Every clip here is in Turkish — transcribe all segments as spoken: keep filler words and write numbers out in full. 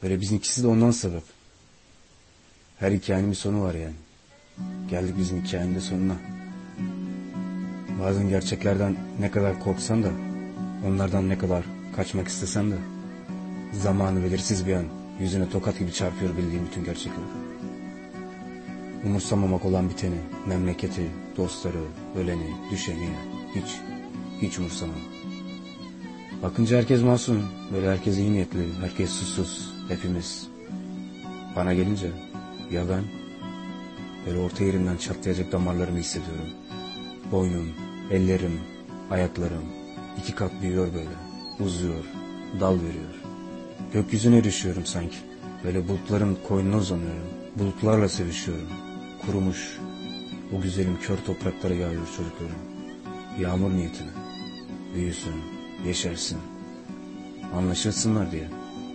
Böyle bizimkisi de ondan sebep. Her hikayenin bir sonu var yani. Geldik bizim hikayenin de sonuna. Bazen gerçeklerden ne kadar korksan da, onlardan ne kadar kaçmak istesen de, zamanı belirsiz bir an yüzüne tokat gibi çarpıyor bildiğim bütün gerçekler. Umursamamak olan biteni, memleketi, dostları, öleni, düşeni hiç, hiç umursamam. Bakınca herkes masum, böyle herkes iyi niyetli, herkes susuz, hepimiz. Bana gelince ya ben, böyle orta yerimden çatlayacak damarlarımı hissediyorum. Boynum, ellerim, ayaklarım iki kat büyüyor böyle, uzuyor, dal veriyor. Gökyüzüne erişiyorum sanki, böyle bulutların koynuna uzanıyorum, bulutlarla sevişiyorum. Kurumuş, o güzelim kör topraklara yağıyor çocuklarım. Yağmur niyetine, büyüsün, yeşersin, anlaşılsınlar diye.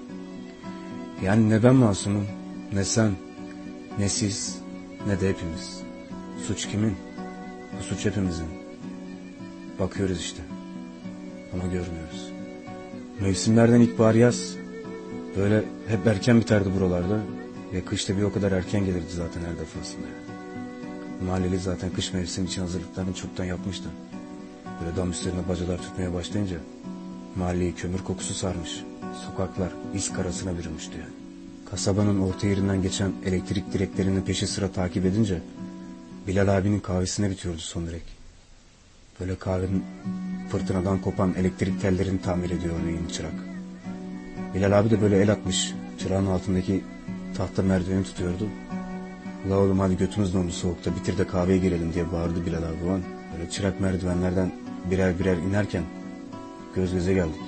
Yani ne ben masumum, ne sen, ne siz, ne de hepimiz. Suç kimin? Bu suç hepimizin. Bakıyoruz işte, ama görmüyoruz. Mevsimlerden ilkbahar yaz, böyle hep erken biterdi buralarda. Ve kışta bir o kadar erken gelirdi zaten her defasında. Mahalleli zaten kış mevsimi için hazırlıklarını çoktan yapmıştı. Böyle dam üstlerine bacalar tutmaya başlayınca mahalleyi kömür kokusu sarmış. Sokaklar is karasına bürünmüştü yani. Kasabanın orta yerinden geçen elektrik direklerini peşi sıra takip edince Bilal abinin kahvesine bitiyordu son direk. Böyle kahvenin fırtınadan kopan elektrik tellerini tamir ediyordu yeni çırak. Bilal abi de böyle el atmış, çırağın altındaki tahta merdiveni tutuyordu. La oğlum hadi götümüz dondu soğukta, bitir de kahveye girelim diye bağırdı Bilal abi o an. Böyle çırak merdivenlerden birer birer inerken göz göze geldik.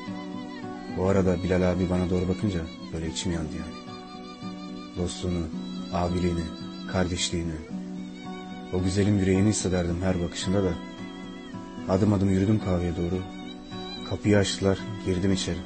O arada Bilal abi bana doğru bakınca böyle içim yandı yani. Dostluğunu, abiliğini, kardeşliğini, o güzelim yüreğini hissederdim her bakışında da. Adım adım yürüdüm kahveye doğru. Kapıyı açtılar, girdim içeri.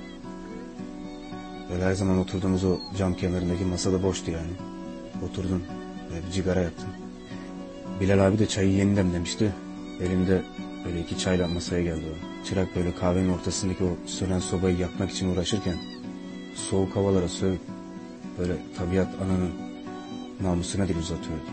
Böyle her zaman oturduğumuz o cam kenarındaki masada boştu yani. Oturdum, böyle bir cigara yaktım. Bilal abi de çayı yeni demlemişti. Elinde böyle iki çayla masaya geldi o. Çırak böyle kahvenin ortasındaki o sönen sobayı yakmak için uğraşırken soğuk havalara sövüp böyle tabiat ananın namusuna dil uzatıyordu.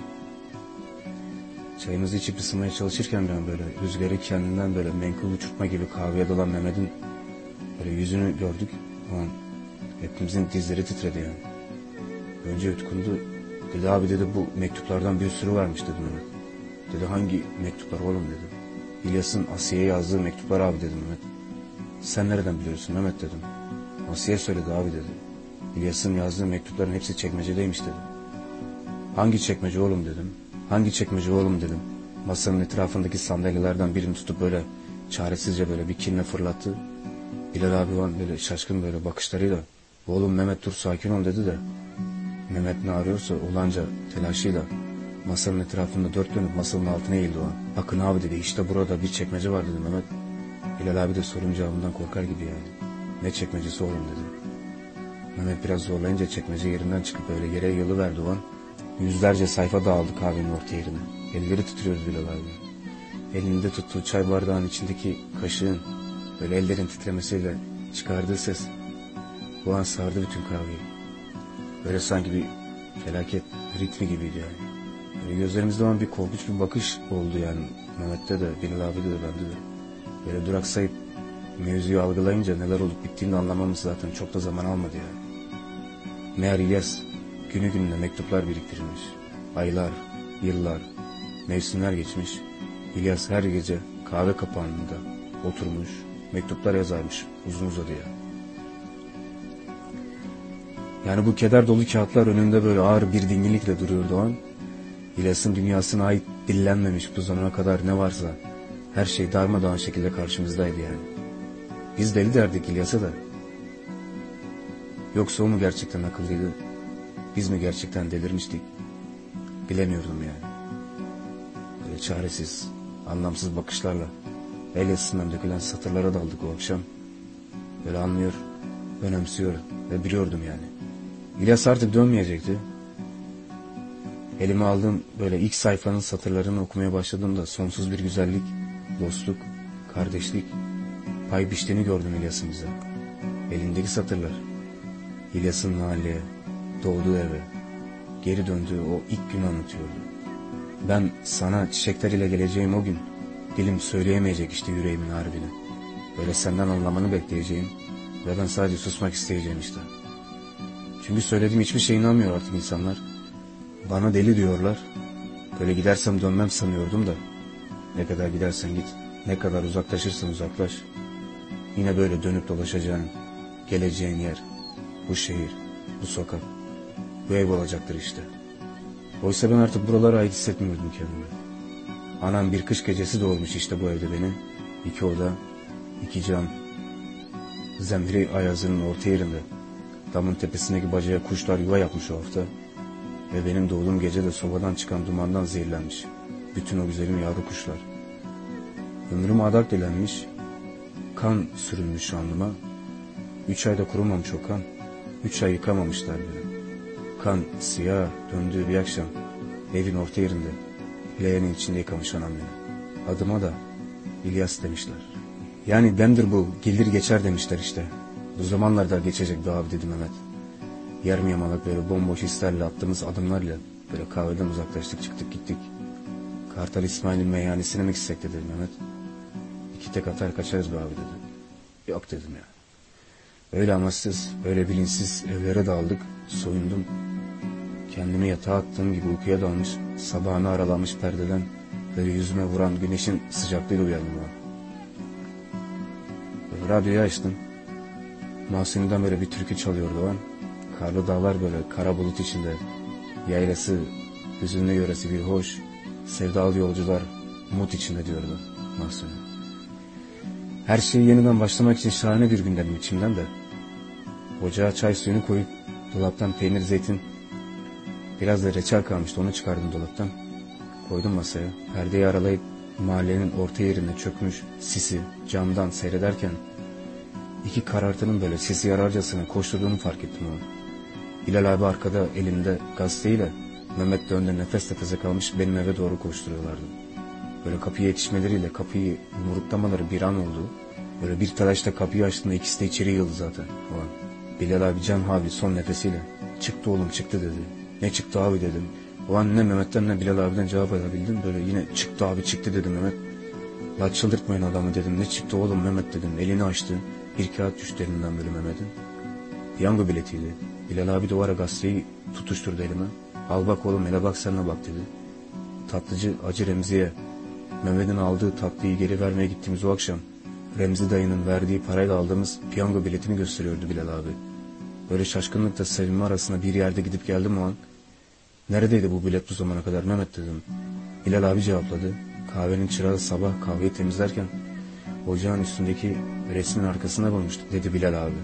Çayımızı içip ısınmaya çalışırken ben böyle rüzgarı kendinden böyle menkul uçurtma gibi kahveye dolan Mehmet'in böyle yüzünü gördük. O an hepimizin dizleri titredi yani. Önce yutkundu. Dedi abi dedi bu mektuplardan bir sürü varmış dedi Mehmet. Dedi hangi mektuplar oğlum dedi. İlyas'ın Asiye'ye yazdığı mektuplar abi dedi Mehmet. Sen nereden biliyorsun Mehmet dedim. Asiye söyledi abi dedi. İlyas'ın yazdığı mektupların hepsi çekmecedeymiş dedi. Hangi çekmece oğlum dedim. Hangi çekmece oğlum dedim. Masanın etrafındaki sandalyelerden birini tutup böyle çaresizce böyle bir kinle fırlattı. Bilal abi var böyle şaşkın böyle bakışlarıyla. Oğlum Mehmet dur sakin ol dedi de. Mehmet ne arıyorsa olanca telaşıyla masanın etrafında dört dönüp masanın altına eğildi o an. Bakın abi dedi işte burada bir çekmece var dedi Mehmet. Bilal abi de sorun cevabından korkar gibi yani. Ne çekmecesi oğlum dedi. Mehmet biraz zorlayınca çekmece yerinden çıkıp böyle yere yığılıverdi o an. Yüzlerce sayfa dağıldı kahvenin orta yerine. Elleri titriyordu Bilal abi. Elinde tuttuğu çay bardağının içindeki kaşığın böyle ellerin titremesiyle çıkardığı ses bu an sardı bütün kahveyi. Böyle sanki bir felaket ritmi gibiydi yani. Böyle gözlerimizde olan bir korkunç bir bakış oldu yani. Mehmet'te de, Bilal abi de, bende de. Böyle duraksayıp mevzuyu algılayınca neler olup bittiğini anlamamız zaten çok da zaman almadı yani. Meğer İlyas günü gününe mektuplar biriktirmiş. Aylar, yıllar, mevsimler geçmiş. İlyas her gece kahve kapağında oturmuş, mektuplar yazarmış uzun uzadıya. Yani bu keder dolu kağıtlar önünde böyle ağır bir dinginlikle duruyordu o an. İlyas'ın dünyasına ait dillenmemiş bu zamana kadar ne varsa her şey darmadağın şekilde karşımızdaydı yani. Biz deli derdik İlyas'a da. Yoksa o mu gerçekten akıllıydı? Biz mi gerçekten delirmiştik? Bilemiyordum yani. Böyle çaresiz, anlamsız bakışlarla el yazısından dökülen satırlara daldık o akşam. Böyle anlıyor, önemsiyor ve biliyordum yani. İlyas artık dönmeyecekti. Elime aldığım böyle ilk sayfanın satırlarını okumaya başladığımda sonsuz bir güzellik, dostluk, kardeşlik, pay biçtiğini gördüm İlyas'ın bize. Elindeki satırlar. İlyas'ın mahalleye, doğduğu eve, geri döndüğü o ilk günü anlatıyordu. Ben sana çiçekler ile geleceğim o gün, dilim söyleyemeyecek işte yüreğimin harbini. Böyle senden anlamanı bekleyeceğim ve ben sadece susmak isteyeceğim işte. Çünkü söylediğim hiçbir şeye inanmıyor artık insanlar. Bana deli diyorlar. Böyle gidersem dönmem sanıyordum da. Ne kadar gidersen git, ne kadar uzaklaşırsan uzaklaş. Yine böyle dönüp dolaşacağın, geleceğin yer, bu şehir, bu sokak, bu ev olacaktır işte. Oysa ben artık buralara ait hissetmiyordum kendimi. Anam bir kış gecesi doğurmuş işte bu evde beni. İki oda, iki cam. Zemheri ayazının orta yerinde. Damın tepesindeki bacaya kuşlar yuva yapmış o hafta. Ve benim doğduğum gece de sobadan çıkan dumandan zehirlenmiş. Bütün o güzelim yavru kuşlar. Ömrüm adak dilenmiş. Kan sürülmüş alnıma. Üç ayda kurumamış o kan. Üç ay yıkamamışlar beni. Kan siyah döndüğü bir akşam. Evin orta yerinde. Leğenin içinde yıkamış anam beni. Adıma da İlyas demişler. Yani demdir bu, gelir geçer demişler işte. Bu zamanlarda geçecek be abi dedi Mehmet. Yarım yamalak böyle bomboş hislerle attığımız adımlarla böyle kahveden uzaklaştık, çıktık gittik. Kartal İsmail'in meyhanesine mi gitsek dedi Mehmet. İki tek atar kaçarız be abi dedi. Yok dedim ya. Öyle amaçsız, öyle bilinçsiz evlere daldık, soyundum. Kendimi yatağa attığım gibi uykuya dalmış, sabahına aralanmış perdeden böyle yüzüme vuran güneşin sıcaklığıyla uyandım ben. Radyoyu açtım. Mahsuni'den böyle bir türkü çalıyordu o an. Karlı dağlar böyle kara bulut içinde. Yaylası, hüzünlü yöresi bir hoş. Sevdalı yolcular umut içinde diyordu Mahsuni. Her şeyi yeniden başlamak için şahane bir gün dedim içimden de. Ocağa çay suyunu koyup dolaptan peynir, zeytin, biraz da reçel kalmıştı, onu çıkardım dolaptan. Koydum masaya. Perdeyi aralayıp mahallenin orta yerinde çökmüş sisi camdan seyrederken iki karartının böyle sesi yararcasına koşturduğunu fark ettim onu. Bilal abi arkada elinde gazeteyle, Mehmet de önde nefes nefese kalmış benim eve doğru koşturuyorlardı. Böyle kapıya yetişmeleriyle kapıyı yumruklamaları bir an oldu. Böyle bir telaşla kapıyı açtığında ikisi de içeri yığıldı zaten o an. Bilal abi can havli son nefesiyle çıktı oğlum çıktı dedi. Ne çıktı abi dedim. O an ne Mehmet'ten ne Bilal abiden cevap alabildim. Böyle yine çıktı abi çıktı dedim Mehmet. La çıldırtmayın adamı dedim. Ne çıktı oğlum Mehmet dedim. Elini açtı. Bir kağıt düştü elinden böyle Mehmet'in. Piyango biletiydi. Bilal abi duvara gazeteyi tutuşturdu elime. Al bak oğlum hele bak sen de bak dedi. Tatlıcı Acı Remzi'ye Mehmet'in aldığı tatlıyı geri vermeye gittiğimiz o akşam Remzi dayının verdiği parayla aldığımız piyango biletini gösteriyordu Bilal abi. Böyle şaşkınlıkla sevinme arasında bir yerde gidip geldim o an. Neredeydi bu bilet bu zamana kadar Mehmet dedim. Bilal abi cevapladı. Kahvenin çırağı sabah kahveyi temizlerken ocağın üstündeki resmin arkasına bulmuştu dedi Bilal abi.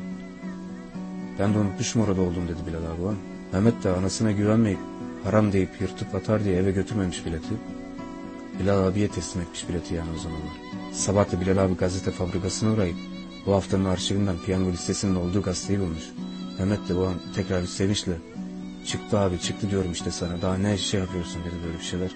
Ben de unutmuşum orada oldum dedi Bilal abi o an. Mehmet de anasına güvenmeyip haram deyip yırtıp atar diye eve götürmemiş bileti. Bilal abiye teslim etmiş bileti yani o zamanlar. Sabah da Bilal abi gazete fabrikasına uğrayıp bu haftanın arşivinden piyango listesinin olduğu gazeteyi bulmuş. Mehmet de bu an tekrar bir sevinçle çıktı abi çıktı diyorum işte sana daha ne şey yapıyorsun dedi böyle bir şeyler.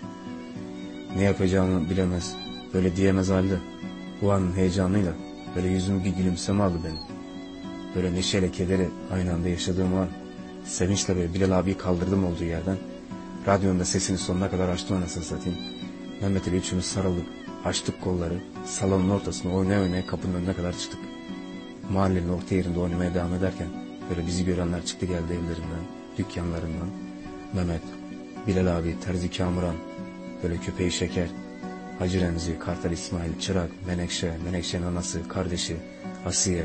Ne yapacağını bilemez böyle diyemez halde bu an heyecanıyla böyle yüzüm bir gülümseme aldı benim. Böyle neşeyle kederi aynı anda yaşadığım an sevinçle böyle Bilal abiyi kaldırdım olduğu yerden. Radyonda sesini sonuna kadar açtım anasını satayım. Mehmet ile üçümüz sarıldık. Açtık kolları. Salonun ortasına oynaya oynaya kapının önüne kadar çıktık. Mahallenin orta yerinde oynamaya devam ederken böyle bizi görenler çıktı geldi evlerinden, dükkanlarından. Mehmet, Bilal abi, Terzi Kamuran, böyle köpeği Şeker, Hacı Remzi, Kartal İsmail, Çırak, Menekşe, Menekşe'nin anası, kardeşi, Asiye.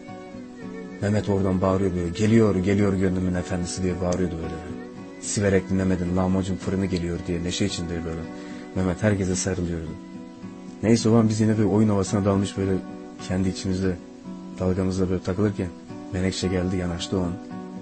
Mehmet oradan bağırıyor böyle, geliyor, geliyor gönlümün efendisi diye bağırıyordu böyle. Siverek dinlemedin, lahmacun fırını geliyor diye neşe içinde böyle. Mehmet herkese sarılıyordu. Neyse o an biz yine böyle oyun havasına dalmış böyle kendi içimizde dalgamızla böyle takılırken Menekşe geldi yanaştı o an.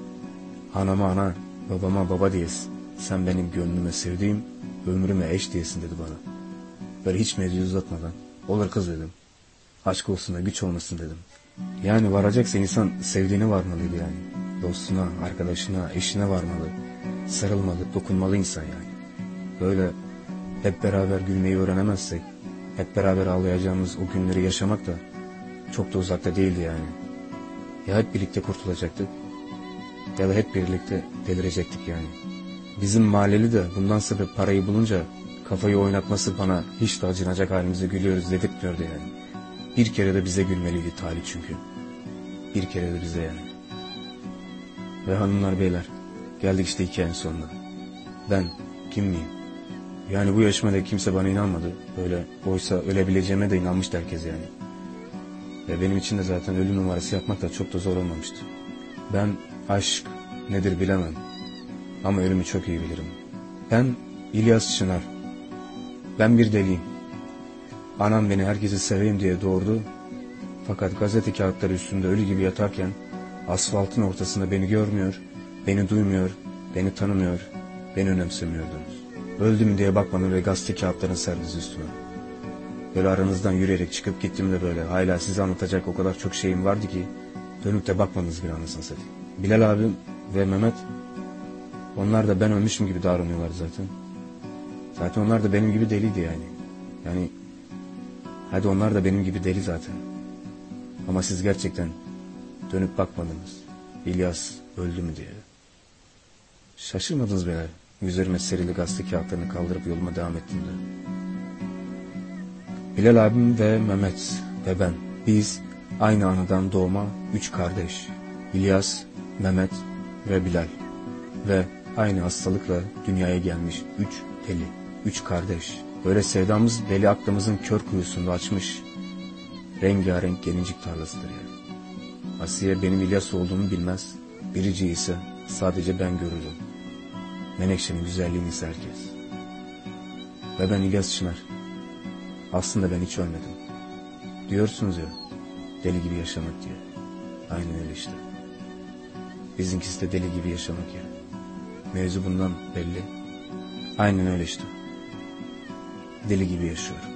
Anama ana, babama baba diyesin. Sen benim gönlüme sevdiğim, ömrüme eş diyesin dedi bana. Böyle hiç mevzuyu uzatmadan. Olur kız dedim. Aşk olsun da güç olmasın dedim. Yani varacaksa insan sevdiğine varmalıydı yani. Dostuna, arkadaşına, eşine varmalı. Sarılmalı, dokunmalı insan yani. Böyle hep beraber gülmeyi öğrenemezsek, hep beraber ağlayacağımız o günleri yaşamak da çok da uzakta değildi yani. Ya hep birlikte kurtulacaktık ya da hep birlikte delirecektik yani. Bizim mahalleli de bundan sebep parayı bulunca kafayı oynatması bana hiç de acınacak halimize gülüyoruz dedirtmiyordu yani. Bir kere de bize gülmeliydi talih çünkü. Bir kere de bize yani. Ve hanımlar beyler, geldik işte hikayenin sonuna. Ben kim miyim? Yani bu yaşımda kimse bana inanmadı. Böyle oysa ölebileceğime de inanmıştı herkes yani. Ve benim için de zaten ölüm numarası yapmak da çok da zor olmamıştı. Ben aşk nedir bilemem. Ama ölümü çok iyi bilirim. Ben İlyas Çınar. Ben bir deliyim. Anam beni herkesi seveyim diye doğurdu. Fakat gazete kağıtları üstünde ölü gibi yatarken asfaltın ortasında beni görmüyor, beni duymuyor, beni tanımıyor, beni önemsemiyordunuz. Öldüm diye bakmadım ve gazete kağıtlarını serdiniz üstüme. Böyle aranızdan yürüyerek çıkıp gittim de böyle hala size anlatacak o kadar çok şeyim vardı ki dönüp de bakmadınız bir anasını satayım. Bilal abim ve Mehmet, onlar da ben ölmüşüm gibi davranıyorlar zaten. Zaten onlar da benim gibi deliydi yani. Yani hadi onlar da benim gibi deli zaten. Ama siz gerçekten dönüp bakmadınız. İlyas öldü mü diye. Şaşırmadınız beyler. Üzerime serili gazete kağıtlarını kaldırıp yoluma devam ettim de. Bilal abim ve Mehmet ve ben. Biz aynı anadan doğma üç kardeş. İlyas, Mehmet ve Bilal. Ve aynı hastalıkla dünyaya gelmiş üç deli. Üç kardeş. Böyle sevdamız deli aklımızın kör kuyusunda açmış. Rengarenk gelincik tarlasıdır yani. Asiye benim İlyas olduğumu bilmez. Biricik ise sadece ben görürüm. Menekşe'nin güzelliğini ise herkes. Ve ben İlyas Çınar. Aslında ben hiç ölmedim. Diyorsunuz ya, deli gibi yaşamak diye. Aynen öyle işte. Bizimkisi de deli gibi yaşamak ya. Mevzu bundan belli. Aynen öyle işte. Deli gibi yaşıyorum.